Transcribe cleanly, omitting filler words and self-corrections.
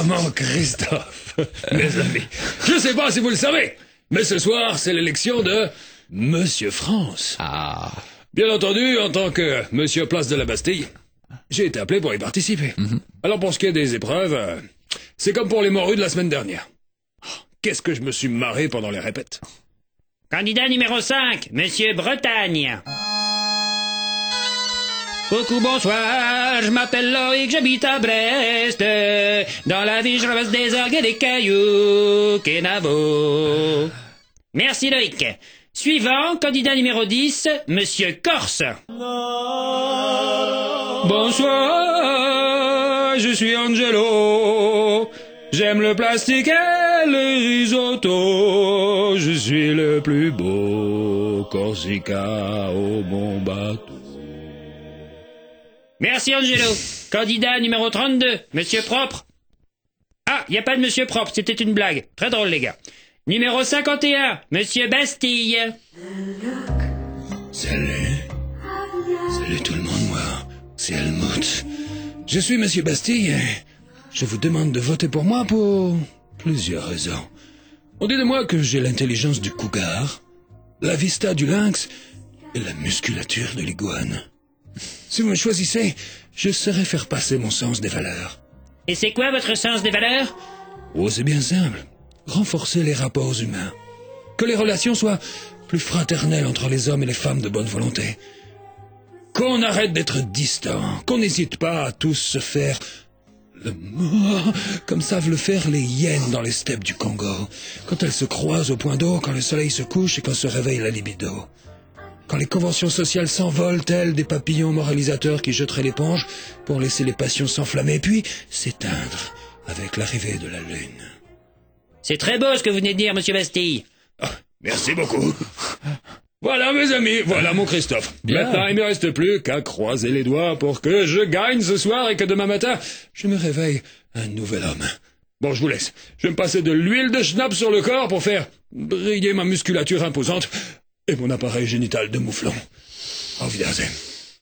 mon Christophe, mes amis, je sais pas si vous le savez, mais ce soir, c'est l'élection de Monsieur France. Ah. Bien entendu, en tant que Monsieur Place de la Bastille, j'ai été appelé pour y participer. Alors pour ce qui est des épreuves, c'est comme pour les morues de la semaine dernière. Qu'est-ce que je me suis marré pendant les répètes. Candidat numéro 5, Monsieur Bretagne. Coucou, bonsoir, je m'appelle Loïc, j'habite à Brest. Dans la vie, je ramasse des orgues et des cailloux, Kenavo. Merci Loïc. Suivant, candidat numéro 10, Monsieur Corse. Bonsoir, je suis Angelo. J'aime le plastique et le risotto. Je suis le plus beau Corsica au bon bateau. Merci Angelo. Candidat numéro 32, Monsieur Propre. Ah, y a pas de Monsieur Propre, c'était une blague. Très drôle les gars. Numéro 51, Monsieur Bastille. Salut. Salut tout le monde, moi. C'est Helmut. Je suis Monsieur Bastille et je vous demande de voter pour moi pour plusieurs raisons. On dit de moi que j'ai l'intelligence du cougar, la vista du lynx et la musculature de l'iguane. Si vous me choisissez, je saurais faire passer mon sens des valeurs. Et c'est quoi votre sens des valeurs? Oh, c'est bien simple. Renforcer les rapports humains. Que les relations soient plus fraternelles entre les hommes et les femmes de bonne volonté. Qu'on arrête d'être distants, qu'on n'hésite pas à tous se faire le mort, comme savent le faire les hyènes dans les steppes du Congo, quand elles se croisent au point d'eau, quand le soleil se couche et quand se réveille la libido. Quand les conventions sociales s'envolent telles des papillons moralisateurs qui jetteraient l'éponge pour laisser les passions s'enflammer, puis s'éteindre avec l'arrivée de la lune. C'est très beau ce que vous venez de dire, Monsieur Bastille. Oh, merci beaucoup. Voilà mes amis, voilà mon Christophe. Bien. Maintenant, il ne me reste plus qu'à croiser les doigts pour que je gagne ce soir et que demain matin, je me réveille un nouvel homme. Bon, je vous laisse. Je vais me passer de l'huile de schnapp sur le corps pour faire briller ma musculature imposante et mon appareil génital de mouflon. Auf Wiedersehen.